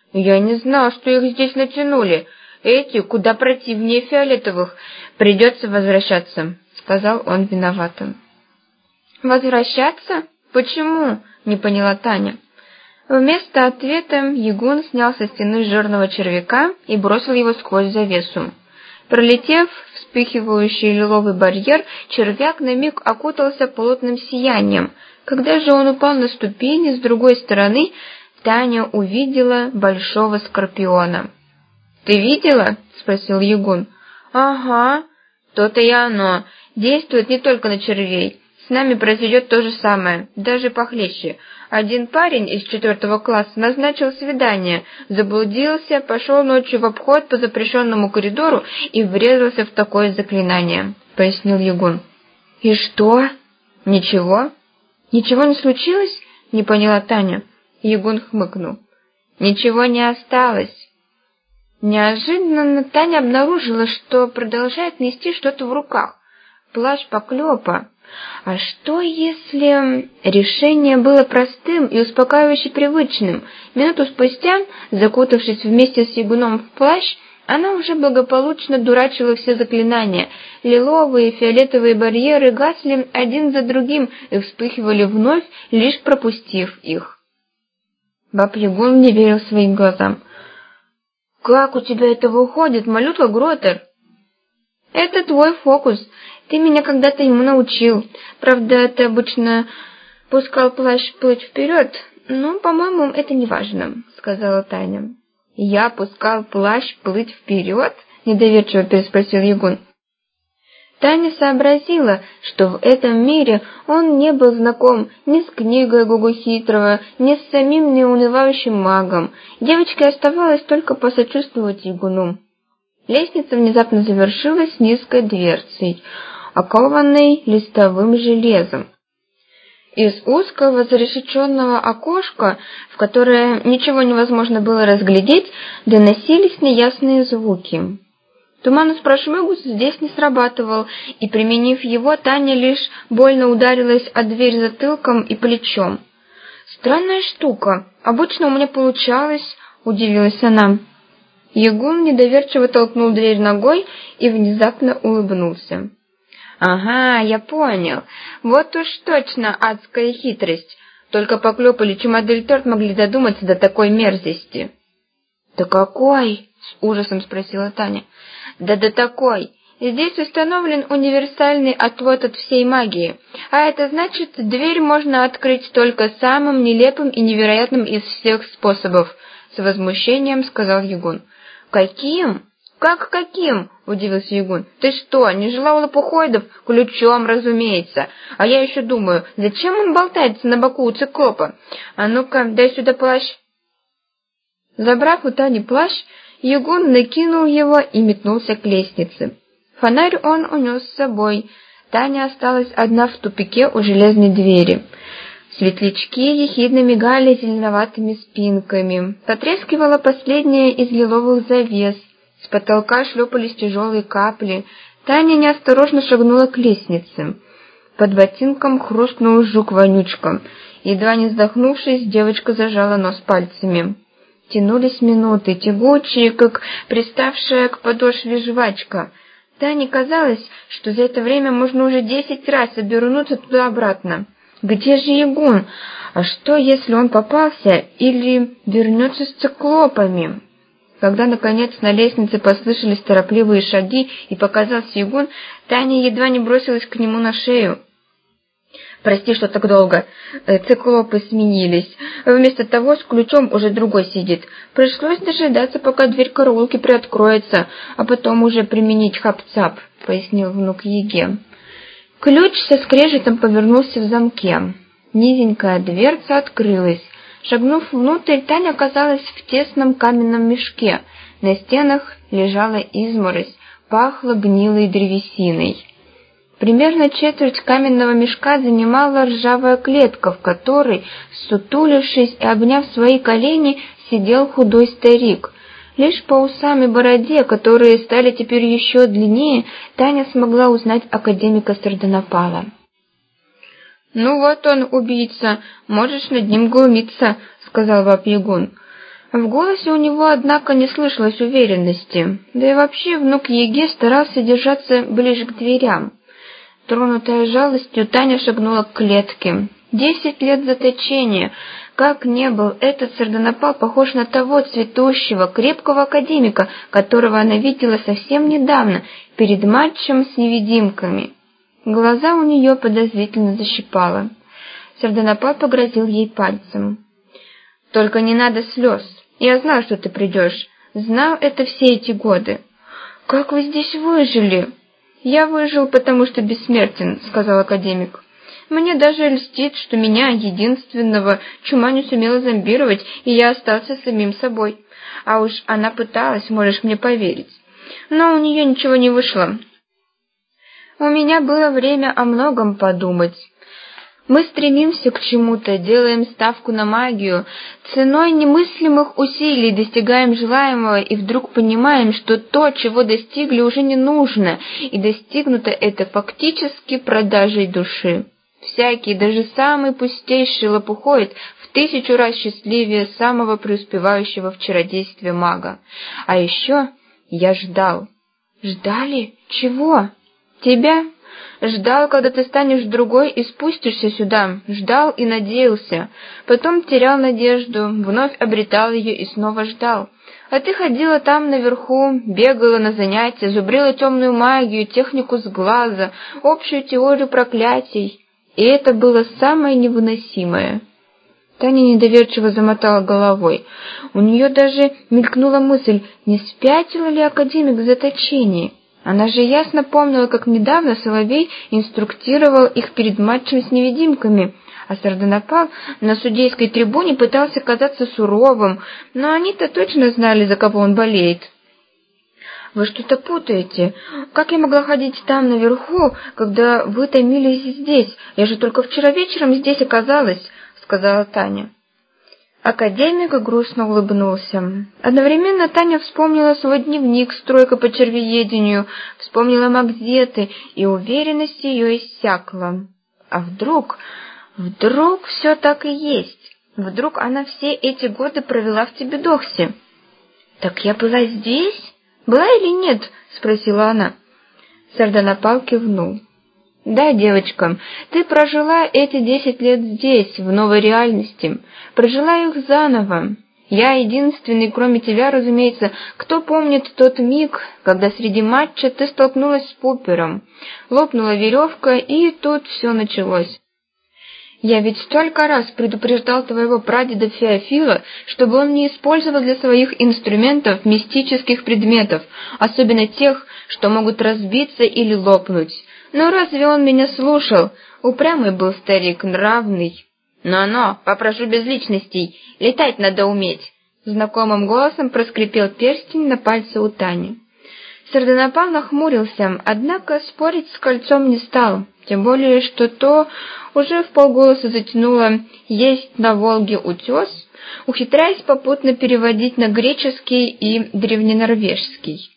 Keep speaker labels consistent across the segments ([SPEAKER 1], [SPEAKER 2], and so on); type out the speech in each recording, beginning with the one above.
[SPEAKER 1] Я не знал, что их здесь натянули. Эти куда противнее фиолетовых. Придется возвращаться, сказал он виновато. Возвращаться? Почему? Не поняла Таня. Вместо ответа Ягун снял со стены жирного червяка и бросил его сквозь завесу. Пролетев вспыхивающий лиловый барьер, червяк на миг окутался плотным сиянием. Когда же он упал на ступени с другой стороны, Таня увидела большого скорпиона. «Ты видела?» — спросил Ягун. «Ага, то-то и оно. Действует не только на червей. С нами произойдет то же самое, даже похлеще. Один парень из 4 класса назначил свидание, заблудился, пошел ночью в обход по запрещенному коридору и врезался в такое заклинание», — пояснил Ягун. «И что?» «Ничего». «Ничего не случилось?» — не поняла Таня. Ягун хмыкнул. «Ничего не осталось». Неожиданно Таня обнаружила, что продолжает нести что-то в руках. Плащ Поклёпа. А что если решение было простым и успокаивающе привычным? Минуту спустя, закутавшись вместе с Ягуном в плащ, она уже благополучно дурачила все заклинания. Лиловые и фиолетовые барьеры гасли один за другим и вспыхивали вновь, лишь пропустив их. Баб-Ягун не верил своим глазам. «Как у тебя это выходит, малютка Гротер?» «Это твой фокус. Ты меня когда-то ему научил. Правда, ты обычно пускал плащ плыть вперед, но, по-моему, это не важно», — сказала Таня. «Я пускал плащ плыть вперед?» — недоверчиво переспросил Ягун. Таня сообразила, что в этом мире он не был знаком ни с книгой Гугу Хитрого, ни с самим неунывающим магом. Девочке оставалось только посочувствовать Ягуну. Лестница внезапно завершилась низкой дверцей, окованной листовым железом. Из узкого зарешеченного окошка, в которое ничего невозможно было разглядеть, доносились неясные звуки. Туманус-прошмыгус здесь не срабатывал, и, применив его, Таня лишь больно ударилась о дверь затылком и плечом. «Странная штука. Обычно у меня получалось», — удивилась она. Ягун недоверчиво толкнул дверь ногой и внезапно улыбнулся. «Ага, я понял. Вот уж точно адская хитрость. Только Поклёп или Чумадель-Торт могли додуматься до такой мерзости». «Да какой?» — с ужасом спросила Таня. «Да такой. Здесь установлен универсальный отвод от всей магии, а это значит, дверь можно открыть только самым нелепым и невероятным из всех способов», — с возмущением сказал Ягун. «Каким? Как каким?» — удивился Ягун. «Ты что, не желал лопухоидов? Ключом, разумеется. А я еще думаю, зачем он болтается на боку у циклопа? А ну-ка, дай сюда плащ». Забрав у Тани плащ, Ягун накинул его и метнулся к лестнице. Фонарь он унес с собой. Таня осталась одна в тупике у железной двери. Светлячки ехидно мигали зеленоватыми спинками. Потрескивала последняя из лиловых завес. С потолка шлепались тяжелые капли. Таня неосторожно шагнула к лестнице. Под ботинком хрустнул жук-вонючка. Едва не вздохнувшись, девочка зажала нос пальцами. Тянулись минуты, тягучие, как приставшая к подошве жвачка. Тане казалось, что за это время можно уже 10 раз обернуться туда-обратно. Где же Ягун? А что, если он попался или вернется с циклопами? Когда, наконец, на лестнице послышались торопливые шаги и показался Ягун, Таня едва не бросилась к нему на шею. «Прости, что так долго. Циклопы сменились. Вместо того с ключом уже другой сидит. Пришлось дожидаться, пока дверь караулки приоткроется, а потом уже применить хап-цап», — пояснил внук Яге. Ключ со скрежетом повернулся в замке. Низенькая дверца открылась. Шагнув внутрь, Таня оказалась в тесном каменном мешке. На стенах лежала изморозь, пахло гнилой древесиной. Примерно четверть каменного мешка занимала ржавая клетка, в которой, сутулившись и обняв свои колени, сидел худой старик. Лишь по усам и бороде, которые стали теперь еще длиннее, Таня смогла узнать академика Сардонапала. «Ну вот он, убийца, можешь над ним глумиться», — сказал Баб-Ягун. В голосе у него, однако, не слышалось уверенности, да и вообще внук Еге старался держаться ближе к дверям. Тронутая жалостью, Таня шагнула к клетке. 10 лет заточения. Как не был этот Сардонапал похож на того цветущего, крепкого академика, которого она видела совсем недавно, перед матчем с невидимками. Глаза у нее подозрительно защипало. Сардонапал погрозил ей пальцем. «Только не надо слез. Я знал, что ты придешь. Знал это все эти годы. Как вы здесь выжили?» «Я выжил, потому что бессмертен», — сказал академик. «Мне даже льстит, что меня, единственного, чума не сумела зомбировать, и я остался самим собой. А уж она пыталась, можешь мне поверить. Но у нее ничего не вышло. У меня было время о многом подумать. Мы стремимся к чему-то, делаем ставку на магию, ценой немыслимых усилий достигаем желаемого и вдруг понимаем, что то, чего достигли, уже не нужно, и достигнуто это фактически продажей души. Всякий, даже самый пустейший лопухоид в 1000 раз счастливее самого преуспевающего в чародействе мага. А еще я ждал. Ждали? Чего? Тебя? Ждал, когда ты станешь другой и спустишься сюда. Ждал и надеялся. Потом терял надежду, вновь обретал ее и снова ждал. А ты ходила там наверху, бегала на занятия, зубрила темную магию, технику сглаза, общую теорию проклятий. И это было самое невыносимое. Таня недоверчиво замотала головой. У нее даже мелькнула мысль, не спятила ли академик в заточении. Она же ясно помнила, как недавно Соловей инструктировал их перед матчем с невидимками, а Сардонапал на судейской трибуне пытался казаться суровым, но они-то точно знали, за кого он болеет. «Вы что-то путаете. Как я могла ходить там наверху, когда вы томились здесь? Я же только вчера вечером здесь оказалась», — сказала Таня. Академик грустно улыбнулся. Одновременно Таня вспомнила свой дневник с тройкой по червеедению, вспомнила Магзеты, и уверенность ее иссякла. А вдруг все так и есть? Вдруг она все эти годы провела в Тебедоксе? «Так я была здесь? Была или нет?» — спросила она. Сардонапал кивнул. «Да, девочка, ты прожила эти 10 лет здесь, в новой реальности, прожила их заново. Я единственный, кроме тебя, разумеется, кто помнит тот миг, когда среди матча ты столкнулась с Пупером. Лопнула веревка, и тут все началось. Я ведь столько раз предупреждал твоего прадеда Феофила, чтобы он не использовал для своих инструментов мистических предметов, особенно тех, что могут разбиться или лопнуть. Но разве он меня слушал? Упрямый был старик, нравный. «Но-но, попрошу без личностей, летать надо уметь!» Знакомым голосом проскрипел перстень на пальце у Тани. Сардонапал нахмурился, однако спорить с кольцом не стал, тем более, что то уже вполголоса затянуло «есть на Волге утес», ухитряясь попутно переводить на греческий и древненорвежский.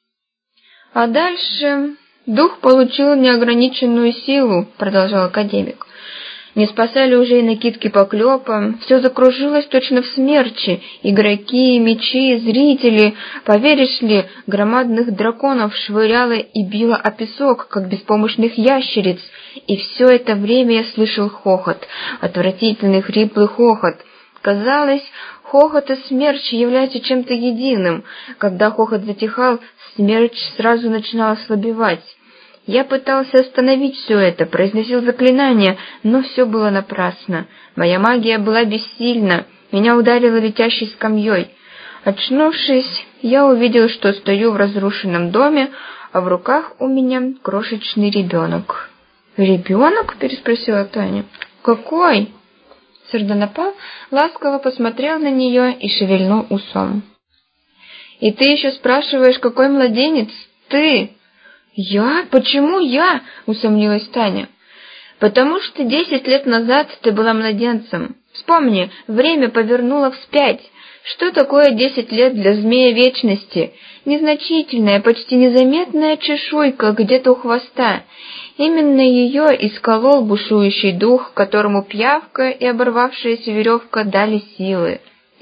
[SPEAKER 1] А дальше дух получил неограниченную силу, продолжал академик. Не спасали уже и накидки поклепа, все закружилось точно в смерче, игроки, мечи, зрители, поверишь ли, громадных драконов швыряло и било о песок, как беспомощных ящериц, и все это время я слышал хохот, отвратительный хриплый хохот. Казалось, хохот и смерч являются чем-то единым. Когда хохот затихал, смерч сразу начинал ослабевать. Я пытался остановить все это, произносил заклинания, но все было напрасно. Моя магия была бессильна, меня ударило летящей скамьей. Очнувшись, я увидел, что стою в разрушенном доме, а в руках у меня крошечный ребенок. «Ребенок?» — переспросила Таня. «Какой?» Сардонапал ласково посмотрел на нее и шевельнул усом. «И ты еще спрашиваешь, какой младенец? Ты!» «Я? Почему я?» — усомнилась Таня. «Потому что 10 лет назад ты была младенцем. Вспомни, время повернуло вспять. Что такое 10 лет для змея вечности? Незначительная, почти незаметная чешуйка где-то у хвоста. Именно ее исколол бушующий дух, которому пиявка и оборвавшаяся веревка дали силы.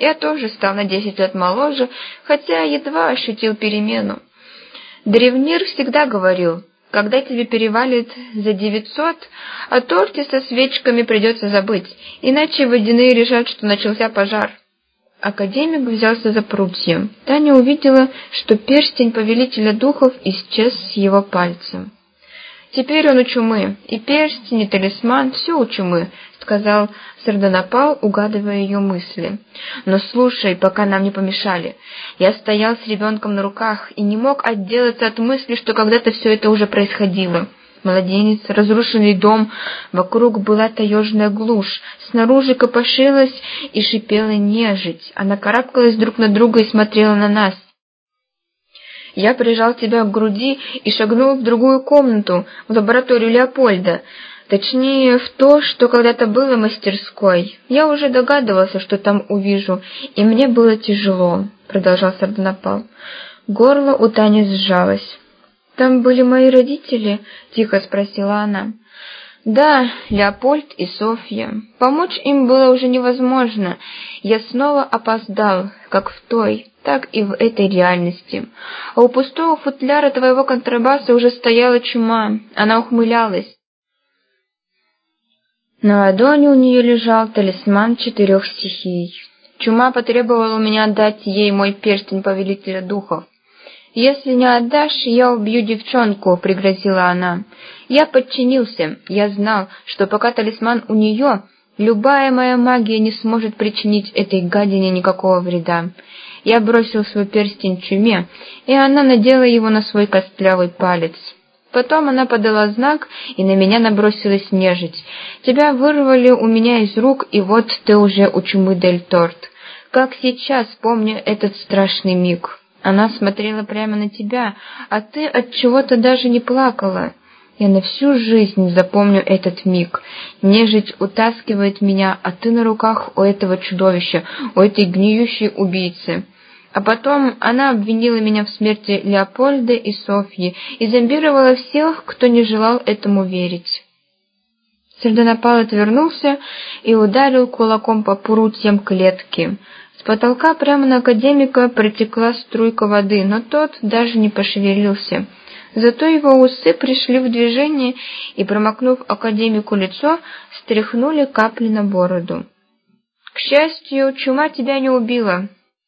[SPEAKER 1] Я тоже стал на 10 лет моложе, хотя едва ощутил перемену. Древнир всегда говорил: когда тебе перевалит за 900, о торте со свечками придется забыть, иначе водяные решат, что начался пожар. Академик взялся за прутья. Таня увидела, что перстень повелителя духов исчез с его пальца. «Теперь он у чумы, и перстень, и талисман, все у чумы», — сказал Сардонапал, угадывая ее мысли. «Но слушай, пока нам не помешали. Я стоял с ребенком на руках и не мог отделаться от мысли, что когда-то все это уже происходило. Младенец, разрушенный дом, вокруг была таежная глушь, снаружи копошилась и шипела нежить, она карабкалась друг на друга и смотрела на нас. Я прижал тебя к груди и шагнул в другую комнату, в лабораторию Леопольда, точнее, в то, что когда-то было мастерской. Я уже догадывался, что там увижу, и мне было тяжело», — продолжал Сардонапал. Горло у Тани сжалось. «Там были мои родители?» — тихо спросила она. «Да, Леопольд и Софья. Помочь им было уже невозможно. Я снова опоздал, как в той, так и в этой реальности. А у пустого футляра твоего контрабаса уже стояла чума. Она ухмылялась. На ладони у нее лежал талисман 4 стихий. Чума потребовала у меня отдать ей мой перстень повелителя духов. «Если не отдашь, я убью девчонку», — пригрозила она. Я подчинился. Я знал, что пока талисман у нее, любая моя магия не сможет причинить этой гадине никакого вреда. Я бросил свой перстень чуме, и она надела его на свой костлявый палец. Потом она подала знак, и на меня набросилась нежить. Тебя вырвали у меня из рук, и вот ты уже у чумы Дель Торт. Как сейчас помню этот страшный миг. Она смотрела прямо на тебя, а ты от чего-то даже не плакала. Я на всю жизнь запомню этот миг. Нежить утаскивает меня, а ты на руках у этого чудовища, у этой гниющей убийцы. А потом она обвинила меня в смерти Леопольда и Софьи и зомбировала всех, кто не желал этому верить». Сардонапал отвернулся и ударил кулаком по прутьям клетки. С потолка прямо на академика протекла струйка воды, но тот даже не пошевелился. Зато его усы пришли в движение и, промокнув академику лицо, стряхнули капли на бороду. «К счастью, чума тебя не убила.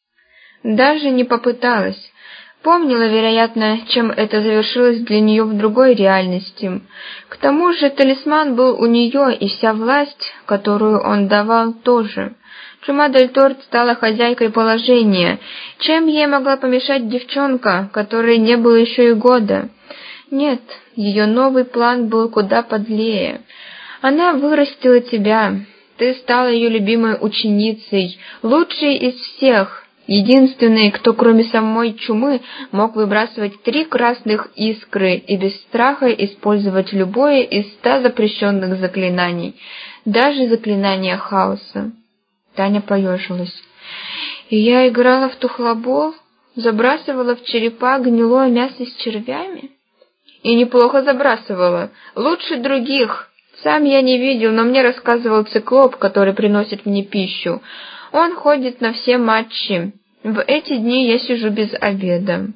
[SPEAKER 1] Даже не попыталась. Помнила, вероятно, чем это завершилось для нее в другой реальности. К тому же талисман был у нее, и вся власть, которую он давал, тоже». Чума Дель Торт стала хозяйкой положения. Чем ей могла помешать девчонка, которой не было еще и года? Нет, ее новый план был куда подлее. Она вырастила тебя. Ты стала ее любимой ученицей, лучшей из всех, единственной, кто кроме самой чумы мог выбрасывать 3 красных искры и без страха использовать любое из 100 запрещенных заклинаний, даже заклинание хаоса. Таня поежилась. «И я играла в тухлобол, забрасывала в черепа гнилое мясо с червями?» «И неплохо забрасывала. Лучше других. Сам я не видел, но мне рассказывал циклоп, который приносит мне пищу. Он ходит на все матчи. В эти дни я сижу без обеда».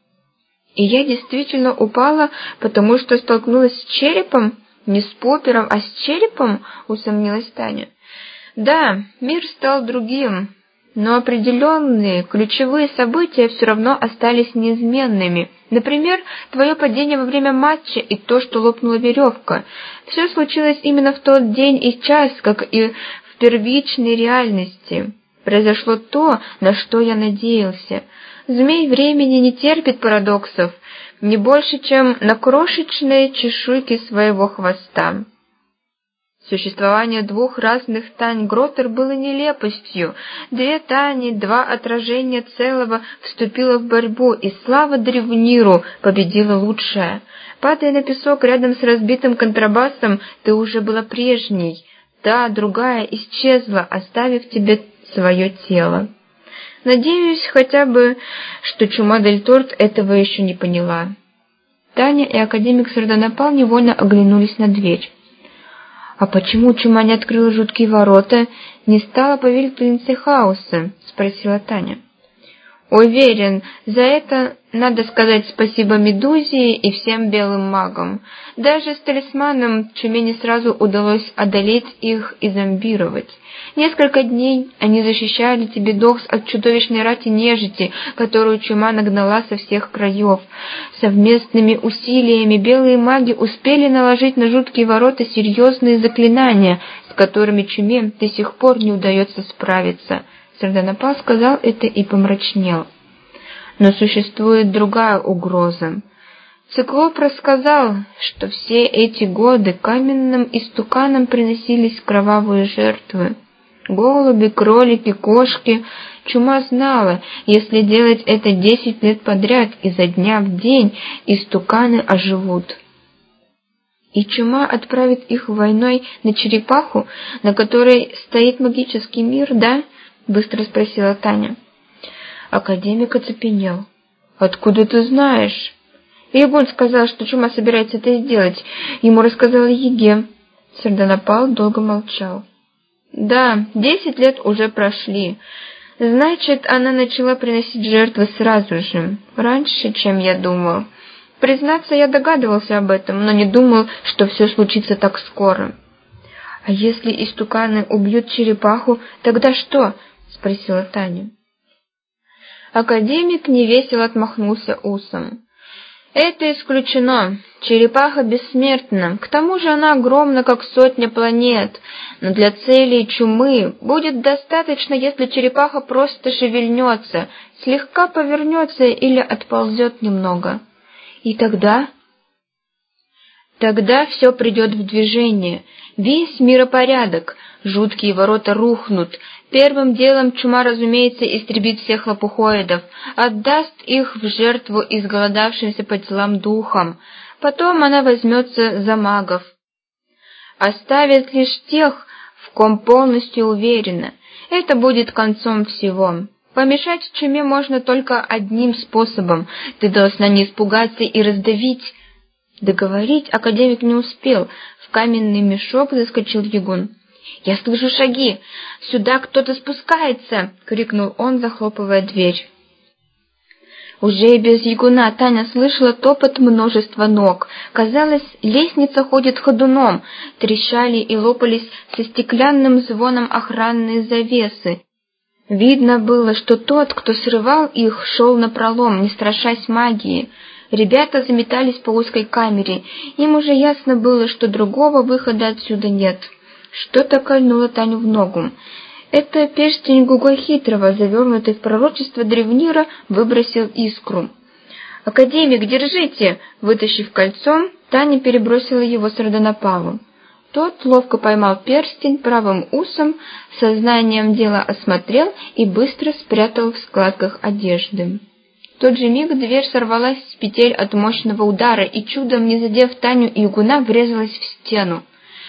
[SPEAKER 1] «И я действительно упала, потому что столкнулась с черепом? Не с попером, а с черепом?» — усомнилась Таня. «Да, мир стал другим, но определенные ключевые события все равно остались неизменными. Например, твое падение во время матча и то, что лопнула веревка. Все случилось именно в тот день и час, как и в первичной реальности. Произошло то, на что я надеялся. Змей времени не терпит парадоксов, не больше, чем на крошечные чешуйки своего хвоста». Существование 2 разных Тань Гроттер было нелепостью. 2 Тани, 2 отражения целого вступило в борьбу, и слава Древниру, победила лучшая. Падая на песок рядом с разбитым контрабасом, ты уже была прежней. Та, другая, исчезла, оставив тебе свое тело. Надеюсь хотя бы, что чума Дель Торт этого еще не поняла. Таня и академик Сардонапал невольно оглянулись на дверь. «А почему чума не открыла жуткие ворота, не стала повелительницей хаоса?» — спросила Таня. «Уверен, за это надо сказать спасибо Медузе и всем белым магам. Даже с талисманом чуме не сразу удалось одолеть их и зомбировать. Несколько дней они защищали Тебедокс от чудовищной рати нежити, которую чума нагнала со всех краев. Совместными усилиями белые маги успели наложить на жуткие ворота серьезные заклинания, с которыми чуме до сих пор не удается справиться». Сарданапал сказал это и помрачнел. Но существует другая угроза. Циклоп рассказал, что все эти годы каменным истуканам приносились кровавые жертвы. Голуби, кролики, кошки. Чума знала, если делать это 10 лет подряд, изо дня в день истуканы оживут. И чума отправит их войной на черепаху, на которой стоит магический мир, да? — быстро спросила Таня. Академик оцепенел. «Откуда ты знаешь?» Егун сказал, что чума собирается это сделать. Ему рассказала Еге. Сарданапал долго молчал. «Да, 10 лет уже прошли. Значит, она начала приносить жертвы сразу же, раньше, чем я думал. Признаться, я догадывался об этом, но не думал, что все случится так скоро». «А если истуканы убьют черепаху, тогда что?» — спросила Таня. Академик невесело отмахнулся усом. «Это исключено. Черепаха бессмертна. К тому же она огромна, как 100 планет. Но для целей чумы будет достаточно, если черепаха просто шевельнется, слегка повернется или отползет немного. И тогда...» «Тогда все придет в движение. Весь миропорядок. Жуткие ворота рухнут. Первым делом чума, разумеется, истребит всех лопухоидов, отдаст их в жертву изголодавшимся по телам духам. Потом она возьмется за магов. Оставит лишь тех, в ком полностью уверена. Это будет концом всего. Помешать чуме можно только одним способом. Ты должна не испугаться и раздавить». Договорить академик не успел. В каменный мешок заскочил Егун. «Я слышу шаги! Сюда кто-то спускается!» — крикнул он, захлопывая дверь. Уже и без Ягуна Таня слышала топот множества ног. Казалось, лестница ходит ходуном. Трещали и лопались со стеклянным звоном охранные завесы. Видно было, что тот, кто срывал их, шел напролом, не страшась магии. Ребята заметались по узкой камере. Им уже ясно было, что другого выхода отсюда нет. Что-то кольнуло Таню в ногу. Это перстень Гугой Хитрого, завернутый в пророчество Древнира, выбросил искру. «Академик, держите!» Вытащив кольцо, Таня перебросила его Сарданапалу. Тот ловко поймал перстень правым усом, сознанием дела осмотрел и быстро спрятал в складках одежды. В тот же миг дверь сорвалась с петель от мощного удара и, чудом не задев Таню и Ягуна, врезалась в стену.